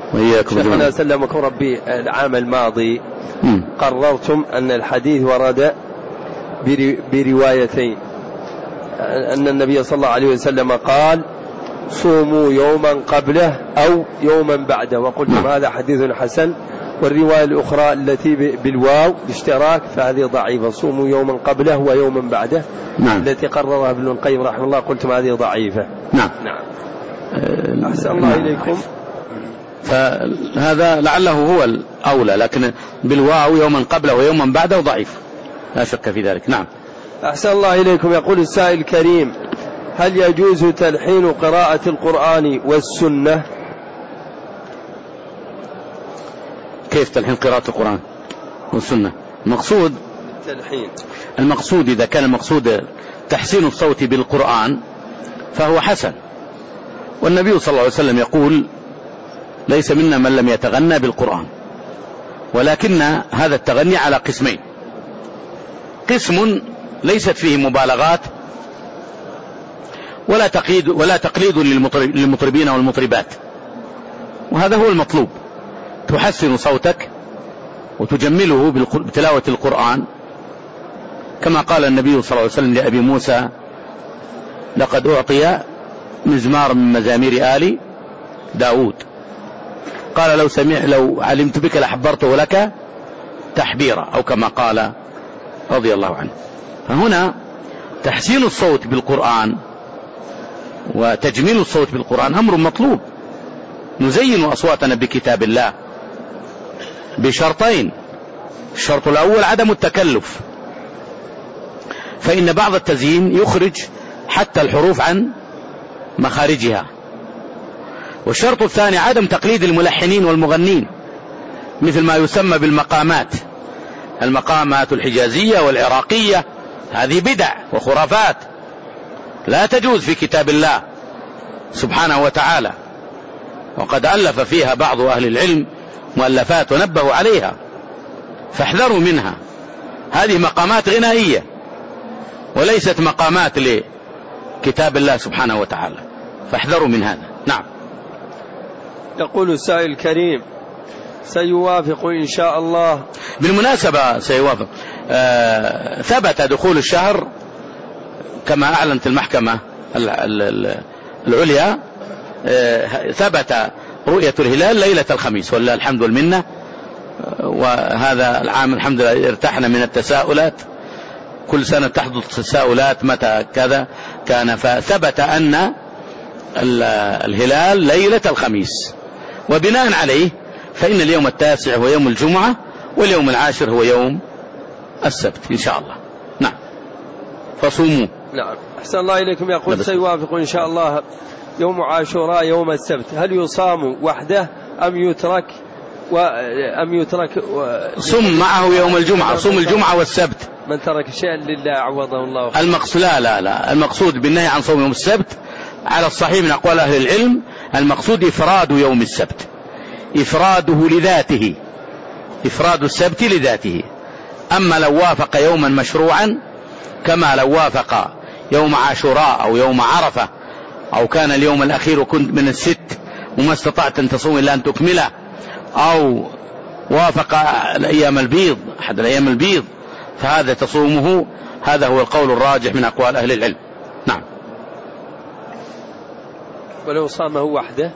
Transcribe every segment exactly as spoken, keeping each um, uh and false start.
وإياكم. شيخنا سلمكم ربي، العام الماضي م. قررتم أن الحديث ورد بروايتين، أن النبي صلى الله عليه وسلم قال صوموا يوما قبله أو يوما بعده، وقلتم هذا حديث حسن، والرواية الأخرى التي بالواو الاشتراك فهذه ضعيفة، صوموا يوما قبله ويوما بعده. نعم. التي قررها ابن القيم رحمه الله قلتم هذه ضعيفة. نعم. نعم. أحسن الله نعم. إليكم. فهذا لعله هو الأولى، لكن بالواو يوما قبله ويوما بعده ضعيف، لا شك في ذلك. نعم. أحسن الله إليكم. يقول السائل الكريم: هل يجوز تلحين قراءة القرآن والسنة؟ كيف تلحين قراءة القرآن والسنة؟ المقصود التلحين، المقصود إذا كان المقصود تحسين الصوت بالقرآن فهو حسن، والنبي صلى الله عليه وسلم يقول: ليس منا من لم يتغنى بالقرآن. ولكن هذا التغني على قسمين: قسم ليست فيه مبالغات ولا تقييد ولا تقليد للمطربين والمطربات، وهذا هو المطلوب، تحسن صوتك وتجمله بتلاوة القرآن، كما قال النبي صلى الله عليه وسلم لأبي موسى: لقد أعطي مزمار من مزامير آل داود، قال: لو سمع لو علمت بك لحبرته لك تحبيرا، أو كما قال رضي الله عنه. فهنا تحسين الصوت بالقرآن وتجميل الصوت بالقرآن أمر مطلوب. نزين أصواتنا بكتاب الله بشرطين: الشرط الأول عدم التكلف، فإن بعض التزيين يخرج حتى الحروف عن مخارجها، والشرط الثاني عدم تقليد الملحنين والمغنين، مثل ما يسمى بالمقامات، المقامات الحجازية والعراقية، هذه بدع وخرافات لا تجوز في كتاب الله سبحانه وتعالى، وقد ألف فيها بعض أهل العلم مؤلفات ونبهوا عليها، فاحذروا منها. هذه مقامات غنائية وليست مقامات لكتاب الله سبحانه وتعالى، فاحذروا من هذا. نعم. يقول السائل الكريم: سيوافق إن شاء الله. بالمناسبة سيوافق. آه ثبت دخول الشهر كما أعلنت المحكمة العليا، آه ثبت رؤية الهلال ليلة الخميس، والله الحمد والمنة. وهذا العام الحمد لله ارتحنا من التساؤلات، كل سنة تحدث تساؤلات متى كذا كان، فثبت أن الهلال ليلة الخميس، وبناء عليه فإن اليوم التاسع هو يوم الجمعة، واليوم العاشر هو يوم السبت إن شاء الله. نعم. فصوموا. نعم. أحسن الله إليكم. يقول: سيوافق إن شاء الله يوم عاشوراء يوم السبت، هل يصام وحده أم يترك و... أم يترك و... صم معه يوم الجمعة، صوم الجمعة والسبت. من ترك شيئا لله عوضه الله خير. المقصود لا لا لا المقصود بالنهي عن صوم يوم السبت على الصحيح من أقوال أهل العلم، المقصود إفراد يوم السبت، إفراده لذاته، إفراد السبت لذاته. أما لو وافق يوما مشروعا كما لو وافق يوم عاشوراء أو يوم عرفة، أو كان اليوم الأخير وكنت من الست وما استطعت أن تصوم إلا أن تكمله، أو وافق الأيام البيض أحد الأيام البيض، فهذا تصومه. هذا هو القول الراجح من أقوال أهل العلم. نعم. ولو صامه وحده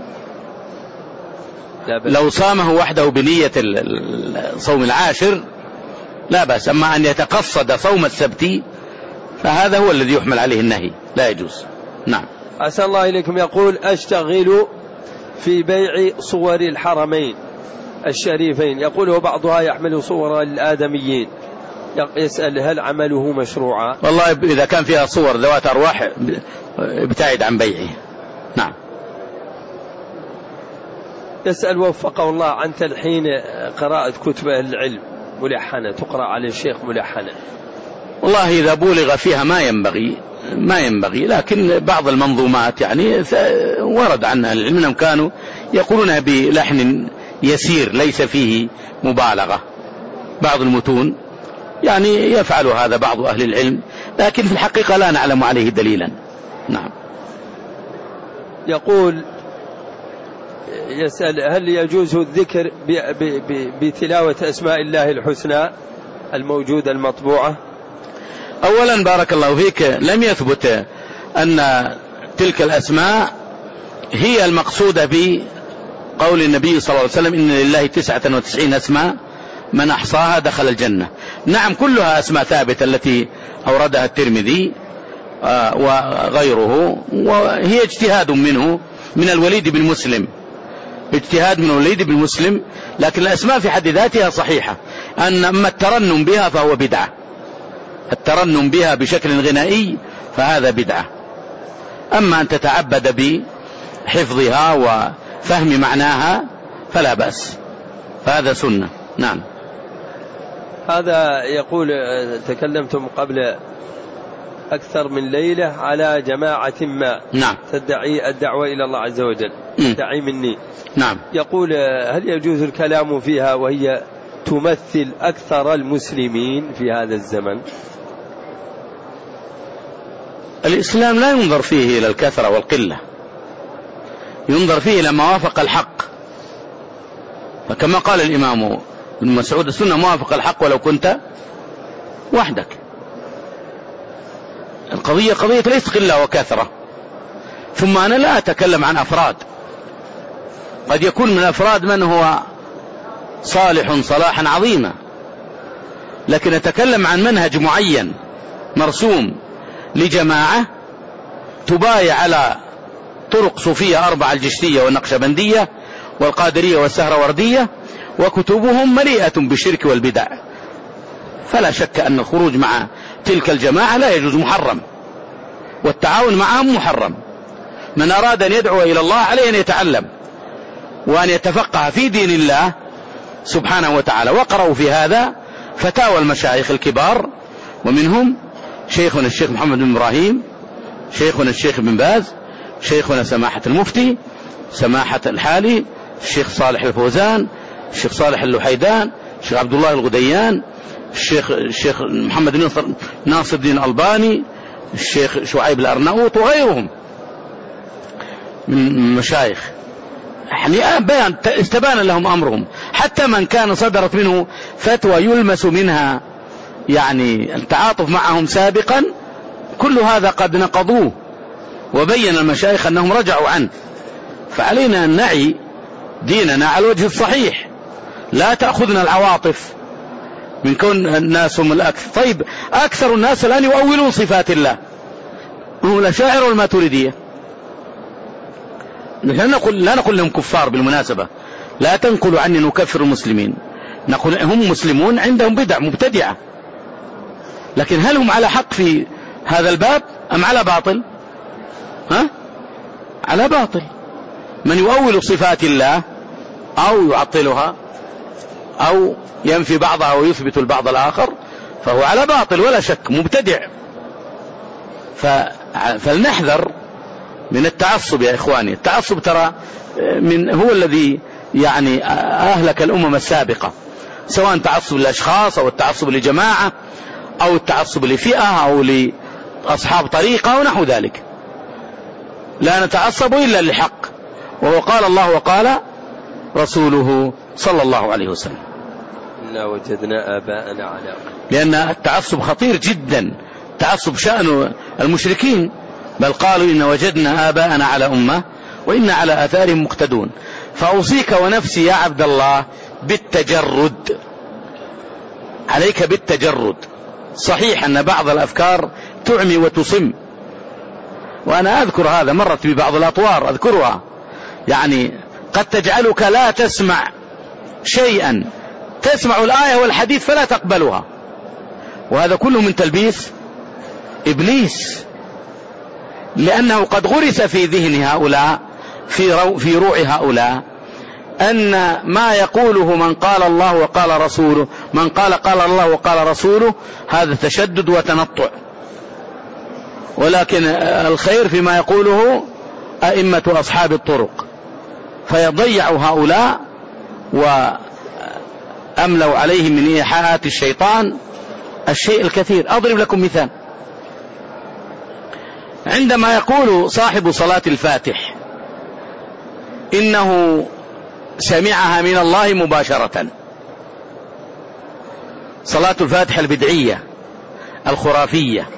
لو صامه وحده بنية صوم العاشر لا بأس، أما أن يتقصد صوم السبت فهذا هو الذي يحمل عليه النهي، لا يجوز. نعم. أسأل الله إليكم. يقول: أشتغل في بيع صور الحرمين الشريفين، يقول وبعضها يحمل صور الآدميين، يسأل: هل عمله مشروعا؟ والله إذا كان فيها صور ذوات أرواح ابتعد عن بيعه. نعم. يسأل وفقه الله عن تلحين قراءة كتب العلم ملحنة، تقرأ على الشيخ ملحنة. والله إذا بولغ فيها ما ينبغي ما ينبغي لكن بعض المنظومات يعني ورد عنها العلم أنهم كانوا يقولون بلحن يسير ليس فيه مبالغة. بعض المتون يعني يفعل هذا بعض أهل العلم، لكن في الحقيقة لا نعلم عليه دليلا. نعم. يقول: يسأل هل يجوز الذكر بتلاوة أسماء الله الحسنى الموجودة المطبوعة؟ أولا بارك الله فيك، لم يثبت أن تلك الأسماء هي المقصودة بقول النبي صلى الله عليه وسلم إن لله تسعة وتسعين اسماء من أحصاها دخل الجنة. نعم كلها أسماء ثابتة التي أوردها الترمذي وغيره، وهي اجتهاد منه من الوليد بن مسلم، اجتهاد من الوليد بن مسلم، لكن الأسماء في حد ذاتها صحيحة. أن أما الترنم بها فهو بدعة، الترنم بها بشكل غنائي فهذا بدعة. أما أن تتعبد بحفظها وفهم معناها فلا بأس، فهذا سنة. نعم. هذا يقول تكلمتم قبل أكثر من ليلة على جماعة ما نعم. تدعي الدعوة إلى الله عز وجل، تدعي مني. نعم. يقول هل يجوز الكلام فيها وهي تمثل أكثر المسلمين في هذا الزمن؟ الإسلام لا ينظر فيه إلى الكثرة والقلة، ينظر فيه إلى ما وافق الحق، فكما قال الإمام ابن مسعود السنة موافق الحق ولو كنت وحدك. القضية قضية ليس قلة وكثرة. ثم أنا لا أتكلم عن أفراد، قد يكون من الأفراد من هو صالح صلاحا عظيما، لكن أتكلم عن منهج معين مرسوم لجماعة تبايع على طرق صوفية أربعة الجشتية والنقشبندية والقادرية والسهروردية، وكتبهم مليئة بالشرك والبدع، فلا شك أن الخروج مع تلك الجماعة لا يجوز، محرم، والتعاون معهم محرم. من أراد أن يدعو إلى الله عليه أن يتعلم وأن يتفقه في دين الله سبحانه وتعالى. وقرأوا في هذا فتاوى المشايخ الكبار، ومنهم شيخنا الشيخ محمد بن إبراهيم، شيخنا الشيخ بن باز، شيخنا سماحة المفتي، سماحة الحالي، الشيخ صالح الفوزان، الشيخ صالح اللحيدان، الشيخ عبد الله الغديان، الشيخ الشيخ محمد ناصر ناصر الدين الألباني، الشيخ شعيب الأرناؤوط وغيرهم من المشايخ. يعني بيان استبان لهم أمرهم، حتى من كان صدرت منه فتوى يلمس منها يعني التعاطف معهم سابقا، كل هذا قد نقضوه، وبين المشايخ أنهم رجعوا عنه. فعلينا أن نعي ديننا على الوجه الصحيح، لا تأخذنا العواطف من كون الناس هم الأكثر. طيب أكثر الناس الآن يؤولون صفات الله، هم الأشاعرة والماتريدية، لا نقول, لا نقول لهم كفار بالمناسبة، لا تنقلوا عني نكفر المسلمين، نقول هم مسلمون عندهم بدع مبتدعة، لكن هل هم على حق في هذا الباب أم على باطل؟ ها؟ على باطل. من يؤول صفات الله أو يعطلها أو ينفي بعضها ويثبت البعض الآخر فهو على باطل ولا شك، مبتدع. فلنحذر من التعصب يا إخواني. التعصب ترى من هو الذي يعني أهلك الأمم السابقة، سواء تعصب للأشخاص أو التعصب لجماعة أو التعصب لفئة أو لأصحاب طريقة أو نحو ذلك. لا نتعصب إلا للحق، وهو قال الله وقال رسوله صلى الله عليه وسلم. إنا وجدنا آباءنا على، لأن التعصب خطير جدا، تعصب شأن المشركين، بل قالوا إن وجدنا آباءنا على أمة وإن على آثارهم مقتدون. فأوصيك ونفسي يا عبد الله بالتجرد، عليك بالتجرد. صحيح أن بعض الأفكار تعمي وتصم، وأنا أذكر هذا، مرت ببعض الأطوار أذكرها، يعني قد تجعلك لا تسمع شيئا، تسمع الآية والحديث فلا تقبلها، وهذا كله من تلبيس إبليس، لأنه قد غرس في ذهن هؤلاء في, رو في روع هؤلاء أن ما يقوله من قال الله وقال رسوله، من قال قال الله وقال رسوله، هذا تشدد وتنطع، ولكن الخير فيما يقوله أئمة أصحاب الطرق، فيضيعوا هؤلاء وأملوا عليهم من إيحاءات الشيطان الشيء الكثير. أضرب لكم مثال، عندما يقول صاحب صلاة الفاتح إنه سمعها من الله مباشرة. صلاة الفاتحة البدعية الخرافية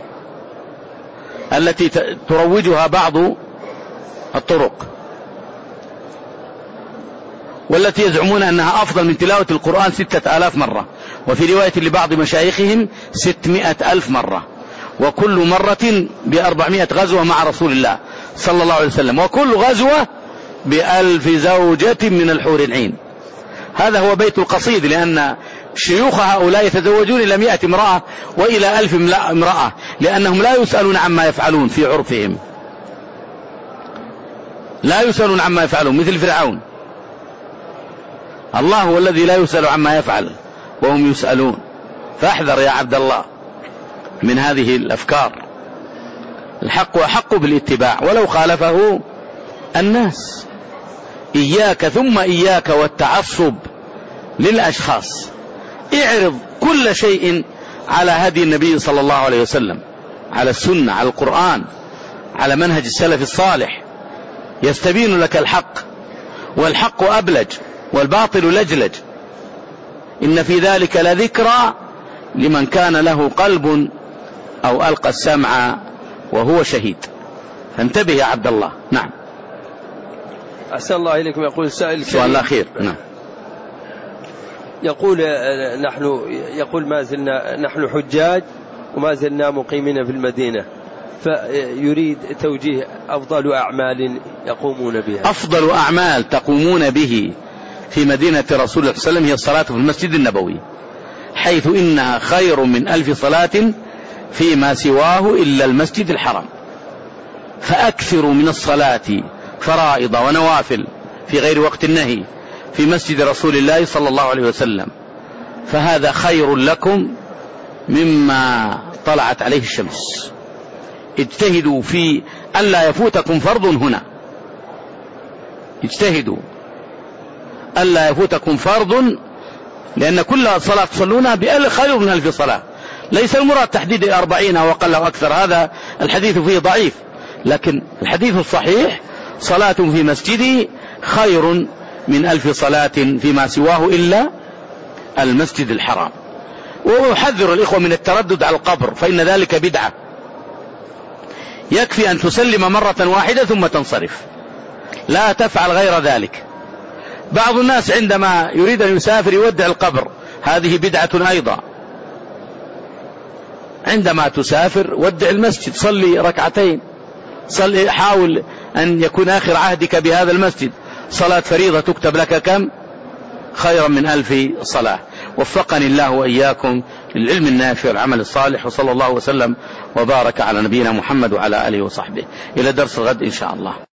التي تروجها بعض الطرق، والتي يزعمون أنها أفضل من تلاوة القرآن ستة آلاف مرة، وفي رواية لبعض مشايخهم ستمائة ألف مرة، وكل مرة بأربعمائة غزوة مع رسول الله صلى الله عليه وسلم، وكل غزوة بألف زوجة من الحور العين. هذا هو بيت القصيد، لأن شيوخ هؤلاء يتزوجون إلى مئة امرأة وإلى ألف امرأة، لأنهم لا يسألون عما يفعلون في عرفهم، لا يسألون عما يفعلون مثل فرعون. الله هو الذي لا يسأل عما يفعل وهم يسألون. فاحذر يا عبد الله من هذه الأفكار. الحق أحق بالاتباع ولو خالفه الناس. إياك ثم إياك والتعصب للأشخاص. اعرض كل شيء على هدي النبي صلى الله عليه وسلم، على السنة، على القرآن، على منهج السلف الصالح، يستبين لك الحق، والحق أبلج والباطل لجلج. إن في ذلك لذكرى لمن كان له قلب أو ألقى السمع وهو شهيد. فانتبه يا عبد الله. نعم. أحسن الله إليكم. يقول السائل سؤال الأخير. نعم. يقول نحن يقول ما زلنا نحن حجاج وما زلنا مقيمين في المدينة، فيريد توجيه أفضل أعمال يقومون بها. أفضل أعمال تقومون به في مدينة رسول الله صلى الله عليه وسلم هي الصلاة في المسجد النبوي، حيث إنها خير من ألف صلاة فيما سواه إلا المسجد الحرام. فأكثروا من الصلاة فرائض ونوافل في غير وقت النهي في مسجد رسول الله صلى الله عليه وسلم، فهذا خير لكم مما طلعت عليه الشمس. اجتهدوا في ألا يفوتكم فرض هنا، اجتهدوا ألا يفوتكم فرض، لأن كل صلاة تصلونها بألف خير من ألف صلاة. ليس المراد تحديد أربعين أو أقل أو أكثر، هذا الحديث فيه ضعيف، لكن الحديث الصحيح صلاة في مسجدي خير من ألف صلاة فيما سواه إلا المسجد الحرام. وأحذر الإخوة من التردد على القبر، فإن ذلك بدعة. يكفي أن تسلم مرة واحدة ثم تنصرف، لا تفعل غير ذلك. بعض الناس عندما يريد أن يسافر يودع القبر، هذه بدعة أيضا. عندما تسافر ودع المسجد، صلي ركعتين، صلي، حاول أن يكون آخر عهدك بهذا المسجد صلاة فريضة تكتب لك كم؟ خيرا من ألف صلاة. وفقني الله وإياكم للعلم النافع والعمل الصالح، وصلى الله وسلم وبارك على نبينا محمد وعلى آله وصحبه. إلى درس الغد إن شاء الله.